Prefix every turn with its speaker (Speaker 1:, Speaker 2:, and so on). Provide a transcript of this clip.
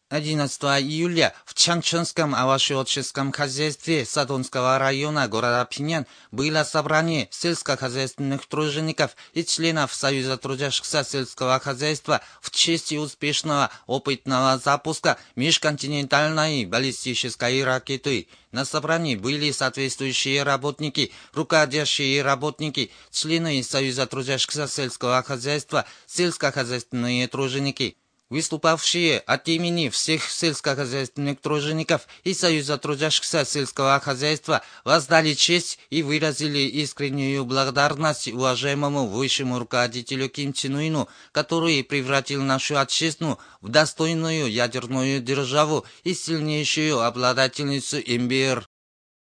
Speaker 1: 11 июля в Чанчжэнском овощеводческом хозяйстве Садонского района города Пинян было собрание сельскохозяйственных тружеников и членов Союза трудящихся сельского хозяйства в честь успешного опытного запуска межконтинентальной баллистической ракеты. На собрании были соответствующие работники, руководящие работники, члены Союза трудящихся сельского хозяйства, сельскохозяйственные труженики. Выступавшие от имени всех сельскохозяйственных тружеников и Союза трудящихся сельского хозяйства воздали честь и выразили искреннюю благодарность уважаемому высшему руководителю Ким Чен Ыну, который превратил нашу отчизну в достойную ядерную державу и сильнейшую обладательницу МБР.